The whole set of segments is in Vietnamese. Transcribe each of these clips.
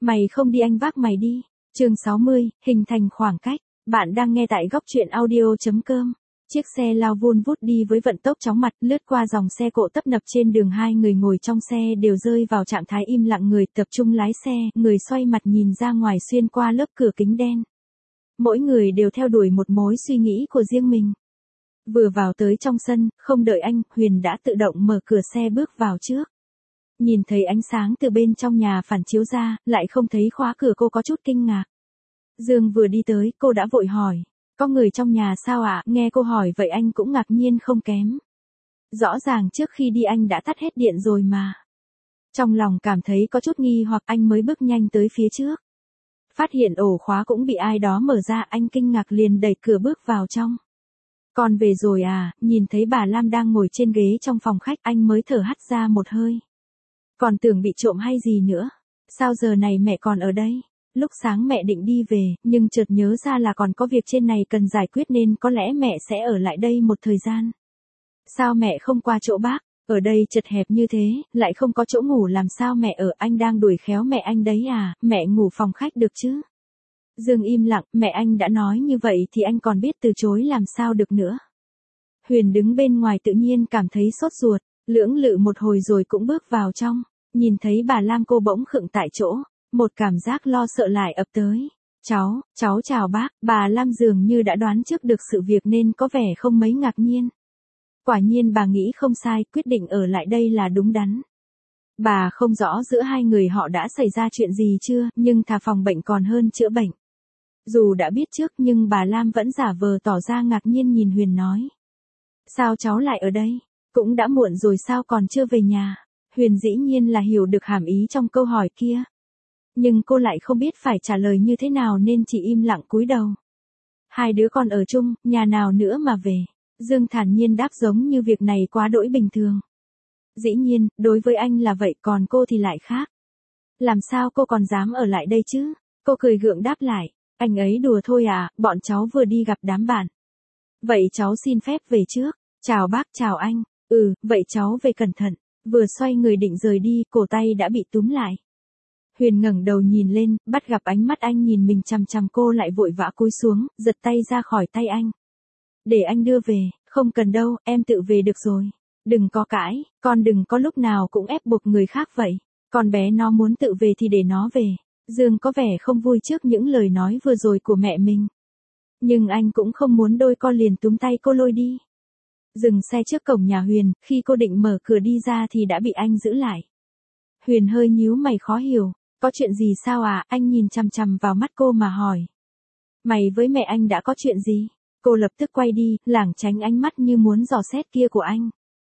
Mày không đi anh vác mày đi. Chương 60, hình thành khoảng cách. Bạn đang nghe tại góc truyện audio.com. Chiếc xe lao vun vút đi với vận tốc chóng mặt, lướt qua dòng xe cộ tấp nập trên đường. Hai người ngồi trong xe đều rơi vào trạng thái im lặng, người tập trung lái xe, người xoay mặt nhìn ra ngoài xuyên qua lớp cửa kính đen. Mỗi người đều theo đuổi một mối suy nghĩ của riêng mình. Vừa vào tới trong sân, không đợi anh, Huyền đã tự động mở cửa xe bước vào trước. Nhìn thấy ánh sáng từ bên trong nhà phản chiếu ra, lại không thấy khóa cửa, cô có chút kinh ngạc. Dương vừa đi tới, cô đã vội hỏi. Có người trong nhà sao ạ? Nghe cô hỏi vậy anh cũng ngạc nhiên không kém. Rõ ràng trước khi đi anh đã tắt hết điện rồi mà. Trong lòng cảm thấy có chút nghi hoặc, anh mới bước nhanh tới phía trước. Phát hiện ổ khóa cũng bị ai đó mở ra, anh kinh ngạc liền đẩy cửa bước vào trong. Con về rồi à? Nhìn thấy bà Lam đang ngồi trên ghế trong phòng khách, anh mới thở hắt ra một hơi. Còn tưởng bị trộm hay gì nữa. Sao giờ này mẹ còn ở đây? Lúc sáng mẹ định đi về, nhưng chợt nhớ ra là còn có việc trên này cần giải quyết nên có lẽ mẹ sẽ ở lại đây một thời gian. Sao mẹ không qua chỗ bác? Ở đây chật hẹp như thế, lại không có chỗ ngủ, làm sao mẹ ở? Anh đang đuổi khéo mẹ anh đấy à? Mẹ ngủ phòng khách được chứ? Dương im lặng, mẹ anh đã nói như vậy thì anh còn biết từ chối làm sao được nữa. Huyền đứng bên ngoài tự nhiên cảm thấy sốt ruột, lưỡng lự một hồi rồi cũng bước vào trong. Nhìn thấy bà Lam cô bỗng khựng tại chỗ, một cảm giác lo sợ lại ập tới. Cháu chào bác. Bà Lam dường như đã đoán trước được sự việc nên có vẻ không mấy ngạc nhiên. Quả nhiên bà nghĩ không sai, quyết định ở lại đây là đúng đắn. Bà không rõ giữa hai người họ đã xảy ra chuyện gì chưa, nhưng thà phòng bệnh còn hơn chữa bệnh. Dù đã biết trước nhưng bà Lam vẫn giả vờ tỏ ra ngạc nhiên nhìn Huyền nói. Sao cháu lại ở đây? Cũng đã muộn rồi sao còn chưa về nhà? Huyền dĩ nhiên là hiểu được hàm ý trong câu hỏi kia. Nhưng cô lại không biết phải trả lời như thế nào nên chỉ im lặng cúi đầu. Hai đứa con ở chung, nhà nào nữa mà về. Dương thản nhiên đáp giống như việc này quá đỗi bình thường. Dĩ nhiên, đối với anh là vậy, còn cô thì lại khác. Làm sao cô còn dám ở lại đây chứ? Cô cười gượng đáp lại. Anh ấy đùa thôi à, bọn cháu vừa đi gặp đám bạn. Vậy cháu xin phép về trước. Chào bác, chào anh. Vậy cháu về cẩn thận. Vừa xoay người định rời đi, cổ tay đã bị túm lại. Huyền ngẩng đầu nhìn lên, bắt gặp ánh mắt anh nhìn mình chằm chằm, cô lại vội vã cúi xuống, giật tay ra khỏi tay anh. Để anh đưa về. Không cần đâu, em tự về được rồi. Đừng có cãi, con đừng có lúc nào cũng ép buộc người khác vậy. Con bé nó muốn tự về thì để nó về. Dương có vẻ không vui trước những lời nói vừa rồi của mẹ mình. Nhưng anh cũng không muốn đôi con liền túm tay cô lôi đi. Dừng xe trước cổng nhà Huyền, khi cô định mở cửa đi ra thì đã bị anh giữ lại. Huyền hơi nhíu mày khó hiểu. Có chuyện gì sao à? Anh nhìn chằm chằm vào mắt cô mà hỏi. Mày với mẹ anh đã có chuyện gì? Cô lập tức quay đi, lảng tránh ánh mắt như muốn dò xét kia của anh.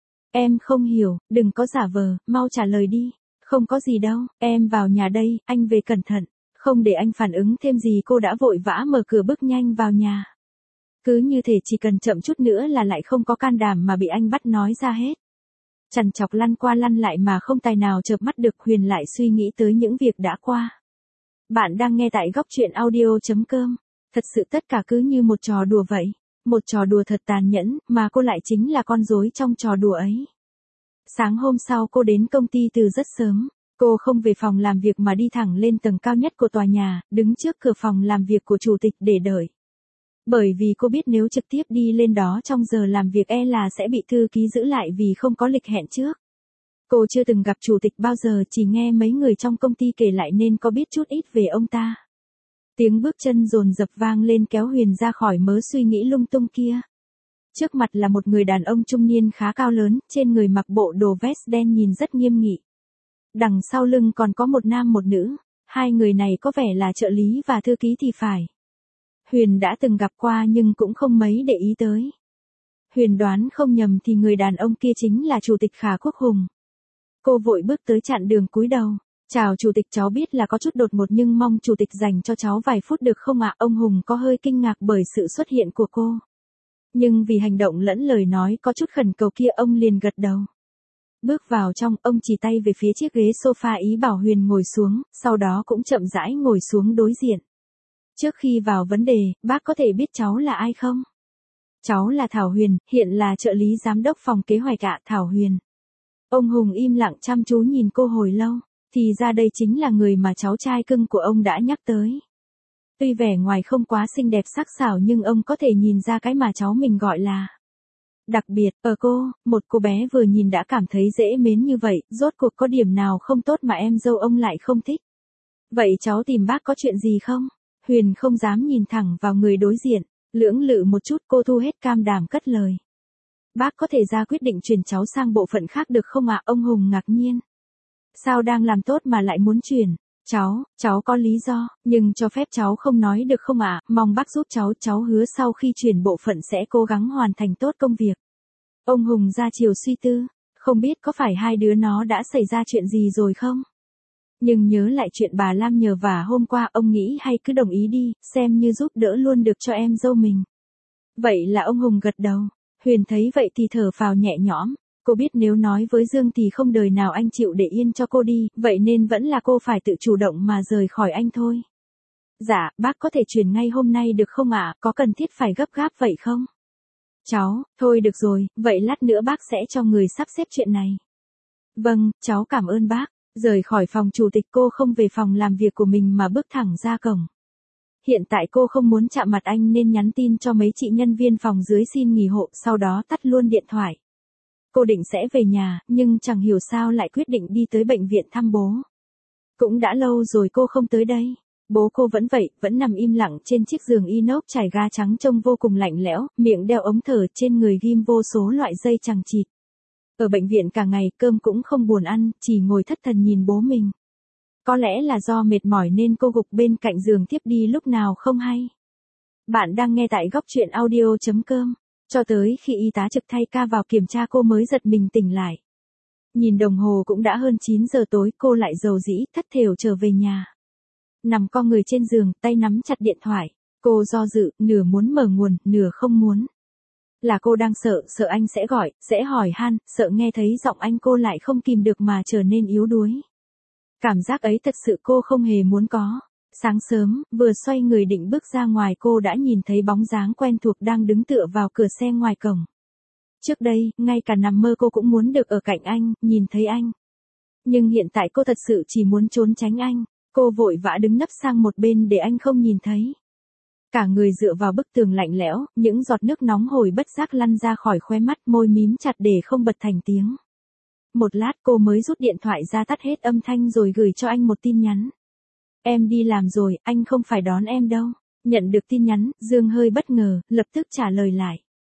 Em không hiểu, đừng có giả vờ, mau trả lời đi. Không có gì đâu, em vào nhà đây, anh về cẩn thận. Không để anh phản ứng thêm gì, cô đã vội vã mở cửa bước nhanh vào nhà. Cứ như thể chỉ cần chậm chút nữa là lại không có can đảm mà bị anh bắt nói ra hết. Trằn trọc lăn qua lăn lại mà không tài nào chợp mắt được. Huyền lại suy nghĩ tới những việc đã qua. Bạn đang nghe tại góc truyện audio.com. Thật sự tất cả cứ như một trò đùa vậy. Một trò đùa thật tàn nhẫn, mà cô lại chính là con rối trong trò đùa ấy. Sáng hôm sau cô đến công ty từ rất sớm. Cô không về phòng làm việc mà đi thẳng lên tầng cao nhất của tòa nhà, đứng trước cửa phòng làm việc của chủ tịch để đợi. Bởi vì cô biết nếu trực tiếp đi lên đó trong giờ làm việc là sẽ bị thư ký giữ lại vì không có lịch hẹn trước. Cô chưa từng gặp chủ tịch bao giờ, chỉ nghe mấy người trong công ty kể lại nên có biết chút ít về ông ta. Tiếng bước chân dồn dập vang lên kéo Huyền ra khỏi mớ suy nghĩ lung tung kia. Trước mặt là một người đàn ông trung niên khá cao lớn, trên người mặc bộ đồ vest đen nhìn rất nghiêm nghị. Đằng sau lưng còn có một nam một nữ, hai người này có vẻ là trợ lý và thư ký thì phải. Huyền đã từng gặp qua nhưng cũng không mấy để ý tới. Huyền đoán không nhầm thì người đàn ông kia chính là chủ tịch Khả Quốc Hùng. Cô vội bước tới chặn đường cúi đầu. Chào chủ tịch, cháu biết là có chút đột ngột nhưng mong chủ tịch dành cho cháu vài phút được không ạ? Ông Hùng có hơi kinh ngạc bởi sự xuất hiện của cô. Nhưng vì hành động lẫn lời nói có chút khẩn cầu kia, ông liền gật đầu. Bước vào trong, ông chỉ tay về phía chiếc ghế sofa ý bảo Huyền ngồi xuống, sau đó cũng chậm rãi ngồi xuống đối diện. Trước khi vào vấn đề, bác có thể biết cháu là ai không? Cháu là Thảo Huyền, hiện là trợ lý giám đốc phòng kế hoạch ạ. Thảo Huyền. Ông Hùng im lặng chăm chú nhìn cô hồi lâu. Thì ra đây chính là người mà cháu trai cưng của ông đã nhắc tới. Tuy vẻ ngoài không quá xinh đẹp sắc sảo nhưng ông có thể nhìn ra cái mà cháu mình gọi là đặc biệt. Ở cô, một cô bé vừa nhìn đã cảm thấy dễ mến như vậy, rốt cuộc có điểm nào không tốt mà em dâu ông lại không thích. Vậy cháu tìm bác có chuyện gì không? Huyền không dám nhìn thẳng vào người đối diện, lưỡng lự một chút cô thu hết cam đảm cất lời. Bác có thể ra quyết định chuyển cháu sang bộ phận khác được không ạ? Ông Hùng ngạc nhiên. Sao đang làm tốt mà lại muốn chuyển? Cháu có lý do, nhưng cho phép cháu không nói được không ạ? Mong bác giúp cháu hứa sau khi chuyển bộ phận sẽ cố gắng hoàn thành tốt công việc. Ông Hùng ra chiều suy tư, không biết có phải hai đứa nó đã xảy ra chuyện gì rồi không? Nhưng nhớ lại chuyện bà Lam nhờ vả hôm qua, ông nghĩ hay cứ đồng ý đi, xem như giúp đỡ luôn được cho em dâu mình. Vậy là ông Hùng gật đầu. Huyền thấy vậy thì thở phào nhẹ nhõm. Cô biết nếu nói với Dương thì không đời nào anh chịu để yên cho cô đi, vậy nên vẫn là cô phải tự chủ động mà rời khỏi anh thôi. Dạ, bác có thể chuyển ngay hôm nay được không ạ? Có cần thiết phải gấp gáp vậy không? Thôi được rồi, vậy lát nữa bác sẽ cho người sắp xếp chuyện này. Vâng, cháu cảm ơn bác. Rời khỏi phòng chủ tịch cô không về phòng làm việc của mình mà bước thẳng ra cổng. Hiện tại cô không muốn chạm mặt anh nên nhắn tin cho mấy chị nhân viên phòng dưới xin nghỉ hộ, sau đó tắt luôn điện thoại. Cô định sẽ về nhà, nhưng chẳng hiểu sao lại quyết định đi tới bệnh viện thăm bố. Cũng đã lâu rồi cô không tới đây. Bố cô vẫn vậy, vẫn nằm im lặng trên chiếc giường inox trải ga trắng trông vô cùng lạnh lẽo, miệng đeo ống thở, trên người ghim vô số loại dây chằng chịt. Ở bệnh viện cả ngày cơm cũng không buồn ăn, chỉ ngồi thất thần nhìn bố mình. Có lẽ là do mệt mỏi nên cô gục bên cạnh giường thiếp đi lúc nào không hay. Bạn đang nghe tại góc truyện audio.com. Cho tới khi y tá trực thay ca vào kiểm tra cô mới giật mình tỉnh lại. Nhìn đồng hồ cũng đã hơn 9 giờ tối, cô lại rầu rĩ, thất thểu trở về nhà. Nằm co người trên giường, tay nắm chặt điện thoại. Cô do dự, nửa muốn mở nguồn, nửa không muốn. Là cô đang sợ anh sẽ gọi, sẽ hỏi han, sợ nghe thấy giọng anh cô lại không kìm được mà trở nên yếu đuối. Cảm giác ấy thật sự cô không hề muốn có. Sáng sớm, vừa xoay người định bước ra ngoài cô đã nhìn thấy bóng dáng quen thuộc đang đứng tựa vào cửa xe ngoài cổng. Trước đây, ngay cả nằm mơ cô cũng muốn được ở cạnh anh, nhìn thấy anh. Nhưng hiện tại cô thật sự chỉ muốn trốn tránh anh. Cô vội vã đứng nấp sang một bên để anh không nhìn thấy. Cả người dựa vào bức tường lạnh lẽo, những giọt nước nóng hổi bất giác lăn ra khỏi khóe mắt, môi mím chặt để không bật thành tiếng. Một lát cô mới rút điện thoại ra tắt hết âm thanh rồi gửi cho anh một tin nhắn. Em đi làm rồi, anh không phải đón em đâu. Nhận được tin nhắn, Dương hơi bất ngờ, lập tức trả lời lại.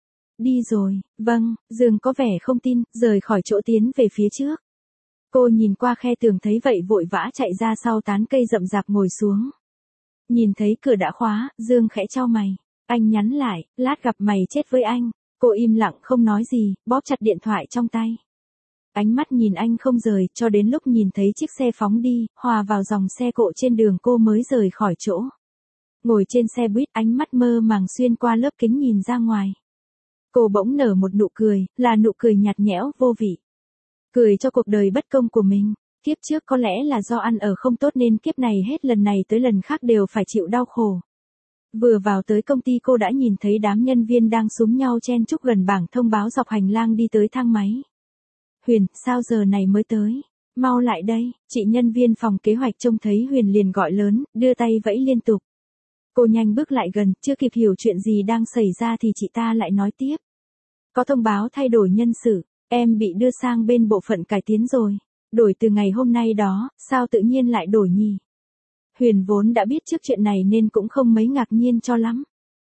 Đi rồi, vâng. Dương có vẻ không tin, rời khỏi chỗ tiến về phía trước. Cô nhìn qua khe tường thấy vậy vội vã chạy ra sau tán cây rậm rạp ngồi xuống. Nhìn thấy cửa đã khóa, Dương khẽ chau mày. Anh nhắn lại, lát gặp mày chết với anh. Cô im lặng không nói gì, bóp chặt điện thoại trong tay. Ánh mắt nhìn anh không rời, cho đến lúc nhìn thấy chiếc xe phóng đi, hòa vào dòng xe cộ trên đường cô mới rời khỏi chỗ. Ngồi trên xe buýt, ánh mắt mơ màng xuyên qua lớp kính nhìn ra ngoài. Cô bỗng nở một nụ cười, là nụ cười nhạt nhẽo, vô vị. Cười cho cuộc đời bất công của mình. Kiếp trước có lẽ là do ăn ở không tốt nên kiếp này hết lần này tới lần khác đều phải chịu đau khổ. Vừa vào tới công ty cô đã nhìn thấy đám nhân viên đang xúm nhau chen chúc gần bảng thông báo dọc hành lang đi tới thang máy. Huyền, sao giờ này mới tới? Mau lại đây, chị nhân viên phòng kế hoạch trông thấy Huyền liền gọi lớn, đưa tay vẫy liên tục. Cô nhanh bước lại gần, chưa kịp hiểu chuyện gì đang xảy ra thì chị ta lại nói tiếp. Có thông báo thay đổi nhân sự, em bị đưa sang bên bộ phận cải tiến rồi. Đổi từ ngày hôm nay đó, sao tự nhiên lại đổi nhỉ? Huyền vốn đã biết trước chuyện này nên cũng không mấy ngạc nhiên cho lắm.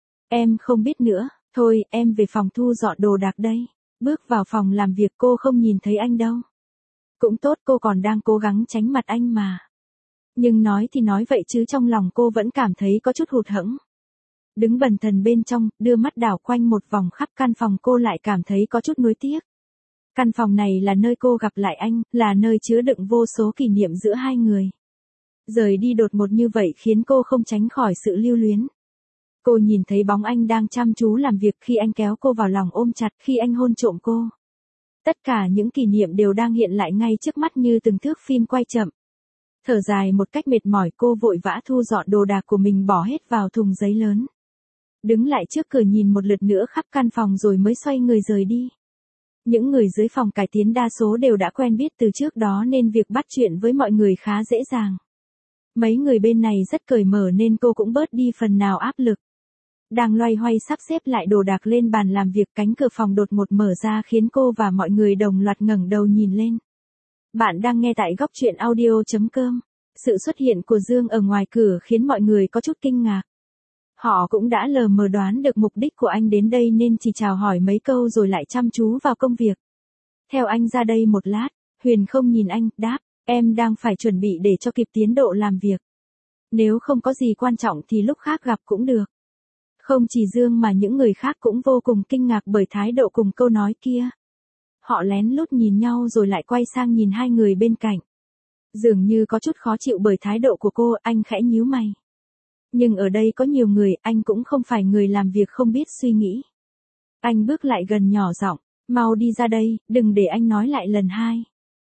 Em không biết nữa, thôi em về phòng thu dọn đồ đạc đây. Bước vào phòng làm việc cô không nhìn thấy anh đâu. Cũng tốt cô còn đang cố gắng tránh mặt anh mà. Nhưng nói thì nói vậy chứ trong lòng cô vẫn cảm thấy có chút hụt hẫng. Đứng bần thần bên trong, đưa mắt đảo quanh một vòng khắp căn phòng cô lại cảm thấy có chút nuối tiếc. Căn phòng này là nơi cô gặp lại anh, là nơi chứa đựng vô số kỷ niệm giữa hai người. Rời đi đột ngột như vậy khiến cô không tránh khỏi sự lưu luyến. Cô nhìn thấy bóng anh đang chăm chú làm việc khi anh kéo cô vào lòng ôm chặt, khi anh hôn trộm cô. Tất cả những kỷ niệm đều đang hiện lại ngay trước mắt như từng thước phim quay chậm. Thở dài một cách mệt mỏi cô vội vã thu dọn đồ đạc của mình bỏ hết vào thùng giấy lớn. Đứng lại trước cửa nhìn một lượt nữa khắp căn phòng rồi mới xoay người rời đi. Những người dưới phòng cải tiến đa số đều đã quen biết từ trước đó nên việc bắt chuyện với mọi người khá dễ dàng. Mấy người bên này rất cởi mở nên cô cũng bớt đi phần nào áp lực. Đang loay hoay sắp xếp lại đồ đạc lên bàn làm việc, cánh cửa phòng đột ngột mở ra khiến cô và mọi người đồng loạt ngẩng đầu nhìn lên. Bạn đang nghe tại góc truyện audio.com. Sự xuất hiện của Dương ở ngoài cửa khiến mọi người có chút kinh ngạc. Họ cũng đã lờ mờ đoán được mục đích của anh đến đây nên chỉ chào hỏi mấy câu rồi lại chăm chú vào công việc. Theo anh ra đây một lát, Huyền không nhìn anh, đáp, em đang phải chuẩn bị để cho kịp tiến độ làm việc. Nếu không có gì quan trọng thì lúc khác gặp cũng được. Không chỉ Dương mà những người khác cũng vô cùng kinh ngạc bởi thái độ cùng câu nói kia. Họ lén lút nhìn nhau rồi lại quay sang nhìn hai người bên cạnh. Dường như có chút khó chịu bởi thái độ của cô, anh khẽ nhíu mày. Nhưng ở đây có nhiều người, anh cũng không phải người làm việc không biết suy nghĩ. Anh bước lại gần nhỏ giọng, mau đi ra đây, đừng để anh nói lại lần hai.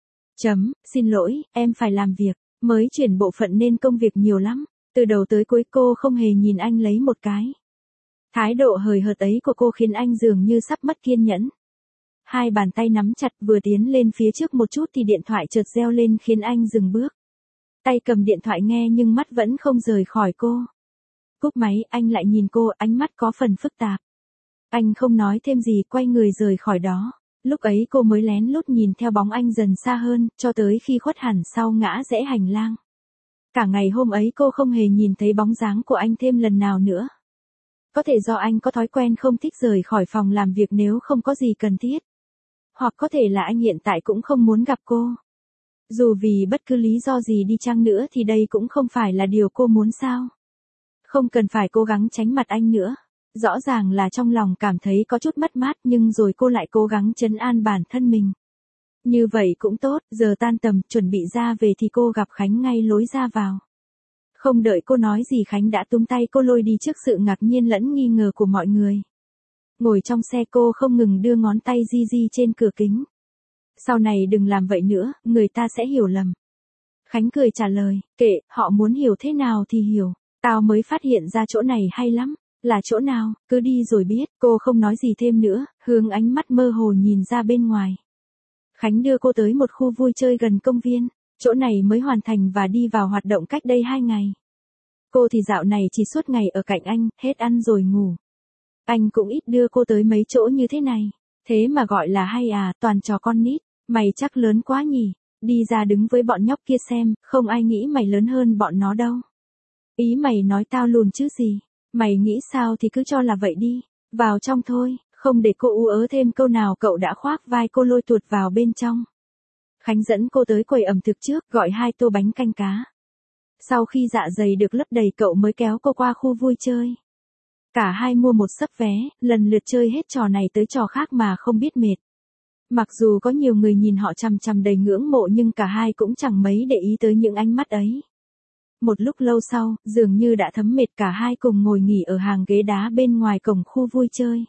Xin lỗi, em phải làm việc, mới chuyển bộ phận nên công việc nhiều lắm. Từ đầu tới cuối cô không hề nhìn anh lấy một cái. Thái độ hời hợt ấy của cô khiến anh dường như sắp mất kiên nhẫn. Hai bàn tay nắm chặt, vừa tiến lên phía trước một chút thì điện thoại chợt reo lên khiến anh dừng bước. Tay cầm điện thoại nghe nhưng mắt vẫn không rời khỏi cô. Cúp máy, anh lại nhìn cô, ánh mắt có phần phức tạp. Anh không nói thêm gì, quay người rời khỏi đó. Lúc ấy cô mới lén lút nhìn theo bóng anh dần xa hơn, cho tới khi khuất hẳn sau ngã rẽ hành lang. Cả ngày hôm ấy cô không hề nhìn thấy bóng dáng của anh thêm lần nào nữa. Có thể do anh có thói quen không thích rời khỏi phòng làm việc nếu không có gì cần thiết. Hoặc có thể là anh hiện tại cũng không muốn gặp cô. Dù vì bất cứ lý do gì đi chăng nữa thì đây cũng không phải là điều cô muốn sao. Không cần phải cố gắng tránh mặt anh nữa. Rõ ràng là trong lòng cảm thấy có chút mất mát nhưng rồi cô lại cố gắng trấn an bản thân mình. Như vậy cũng tốt, giờ tan tầm, chuẩn bị ra về thì cô gặp Khánh ngay lối ra vào. Không đợi cô nói gì Khánh đã túm tay cô lôi đi trước sự ngạc nhiên lẫn nghi ngờ của mọi người. Ngồi trong xe cô không ngừng đưa ngón tay di di trên cửa kính. Sau này đừng làm vậy nữa, người ta sẽ hiểu lầm. Khánh cười trả lời, kệ, họ muốn hiểu thế nào thì hiểu, tao mới phát hiện ra chỗ này hay lắm. Là chỗ nào, cứ đi rồi biết, cô không nói gì thêm nữa, hướng ánh mắt mơ hồ nhìn ra bên ngoài. Khánh đưa cô tới một khu vui chơi gần công viên, chỗ này mới hoàn thành và đi vào hoạt động cách đây 2 ngày. Cô thì dạo này chỉ suốt ngày ở cạnh anh, hết ăn rồi ngủ. Anh cũng ít đưa cô tới mấy chỗ như thế này, thế mà gọi là hay à, toàn trò con nít, mày chắc lớn quá nhỉ, đi ra đứng với bọn nhóc kia xem, không ai nghĩ mày lớn hơn bọn nó đâu. Ý mày nói tao lùn chứ gì. Mày nghĩ sao thì cứ cho là vậy đi, vào trong thôi, không để cô ú ớ thêm câu nào cậu đã khoác vai cô lôi tuột vào bên trong. Khánh dẫn cô tới quầy ẩm thực trước, gọi 2 tô bánh canh cá. Sau khi dạ dày được lấp đầy cậu mới kéo cô qua khu vui chơi. Cả hai mua một xấp vé, lần lượt chơi hết trò này tới trò khác mà không biết mệt. Mặc dù có nhiều người nhìn họ chằm chằm đầy ngưỡng mộ nhưng cả hai cũng chẳng mấy để ý tới những ánh mắt ấy. Một lúc lâu sau, dường như đã thấm mệt cả hai cùng ngồi nghỉ ở hàng ghế đá bên ngoài cổng khu vui chơi.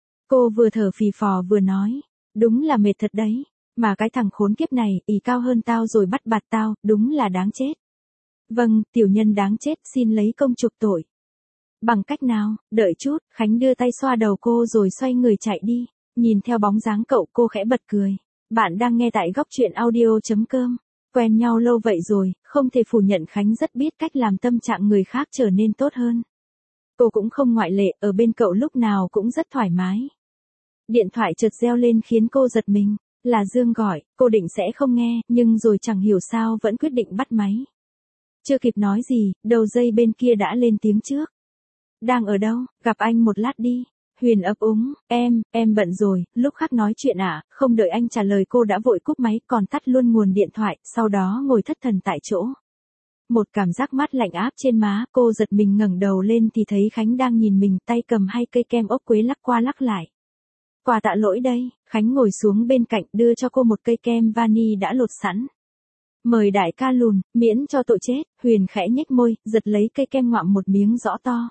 Cô vừa thở phì phò vừa nói, đúng là mệt thật đấy, mà cái thằng khốn kiếp này, ỷ cao hơn tao rồi bắt bạt tao, đúng là đáng chết. Vâng, tiểu nhân đáng chết, xin lấy công chuộc tội. Bằng cách nào, đợi chút, Khánh đưa tay xoa đầu cô rồi xoay người chạy đi, nhìn theo bóng dáng cậu cô khẽ bật cười. Bạn đang nghe tại góc truyện audio.com. Quen nhau lâu vậy rồi, không thể phủ nhận Khánh rất biết cách làm tâm trạng người khác trở nên tốt hơn. Cô cũng không ngoại lệ, ở bên cậu lúc nào cũng rất thoải mái. Điện thoại chợt reo lên khiến cô giật mình, là Dương gọi, cô định sẽ không nghe, nhưng rồi chẳng hiểu sao vẫn quyết định bắt máy. Chưa kịp nói gì, đầu dây bên kia đã lên tiếng trước. Đang ở đâu, gặp anh một lát đi. Huyền ấp úng, em bận rồi, lúc khác nói chuyện à, không đợi anh trả lời cô đã vội cúp máy còn tắt luôn nguồn điện thoại, sau đó ngồi thất thần tại chỗ. Một cảm giác mát lạnh áp trên má, cô giật mình ngẩng đầu lên thì thấy Khánh đang nhìn mình, tay cầm 2 cây kem ốc quế lắc qua lắc lại. Quà tạ lỗi đây, Khánh ngồi xuống bên cạnh đưa cho cô một cây kem vani đã lột sẵn. Mời đại ca lùn, miễn cho tội chết, Huyền khẽ nhếch môi, giật lấy cây kem ngoạm một miếng rõ to.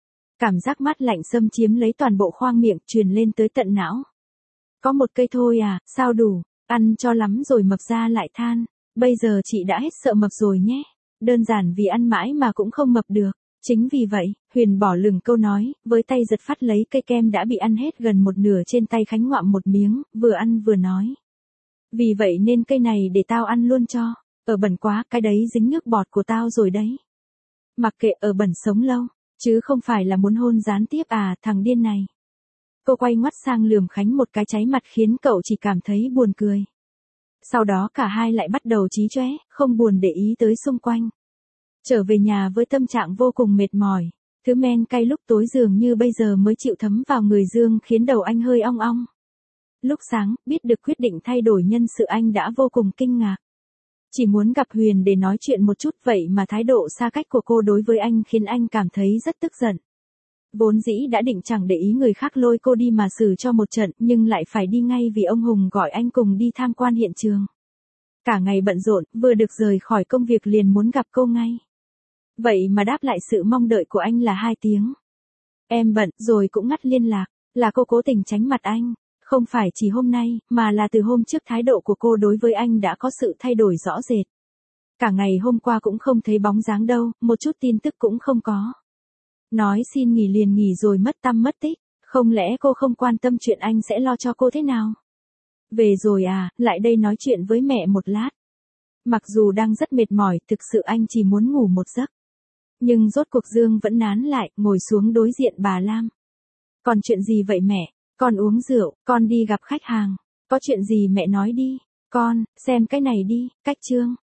Cảm giác mát lạnh xâm chiếm lấy toàn bộ khoang miệng, truyền lên tới tận não. Có một cây thôi à, sao đủ, ăn cho lắm rồi mập ra lại than. Bây giờ chị đã hết sợ mập rồi nhé. Đơn giản vì ăn mãi mà cũng không mập được. Chính vì vậy, Huyền bỏ lửng câu nói, với tay giật phát lấy cây kem đã bị ăn hết gần một nửa trên tay Khánh ngoạm một miếng, vừa ăn vừa nói. Vì vậy nên cây này để tao ăn luôn cho, ở bẩn quá, cái đấy dính nước bọt của tao rồi đấy. Mặc kệ, ở bẩn sống lâu, chứ không phải là muốn hôn gián tiếp à, thằng điên này. Cô quay ngoắt sang lườm Khánh một cái cháy mặt khiến cậu chỉ cảm thấy buồn cười. Sau đó cả hai lại bắt đầu chí chóe, không buồn để ý tới xung quanh. Trở về nhà với tâm trạng vô cùng mệt mỏi, thứ men cay lúc tối dường như bây giờ mới chịu thấm vào người Dương khiến đầu anh hơi ong ong. Lúc sáng, biết được quyết định thay đổi nhân sự anh đã vô cùng kinh ngạc. Chỉ muốn gặp Huyền để nói chuyện một chút vậy mà thái độ xa cách của cô đối với anh khiến anh cảm thấy rất tức giận. Vốn dĩ đã định chẳng để ý người khác lôi cô đi mà xử cho một trận nhưng lại phải đi ngay vì ông Hùng gọi anh cùng đi tham quan hiện trường. Cả ngày bận rộn, vừa được rời khỏi công việc liền muốn gặp cô ngay. Vậy mà đáp lại sự mong đợi của anh là 2 tiếng. Em bận rồi cũng ngắt liên lạc, là cô cố tình tránh mặt anh. Không phải chỉ hôm nay, mà là từ hôm trước thái độ của cô đối với anh đã có sự thay đổi rõ rệt. Cả ngày hôm qua cũng không thấy bóng dáng đâu, một chút tin tức cũng không có. Nói xin nghỉ liền nghỉ rồi mất tăm mất tích, không lẽ cô không quan tâm chuyện anh sẽ lo cho cô thế nào? Về rồi à, lại đây nói chuyện với mẹ một lát. Mặc dù đang rất mệt mỏi, thực sự anh chỉ muốn ngủ một giấc. Nhưng rốt cuộc Dương vẫn nán lại, ngồi xuống đối diện bà Lam. Còn chuyện gì vậy mẹ? Con uống rượu, con đi gặp khách hàng. Có chuyện gì mẹ nói đi. Con, xem cái này đi, cách chương.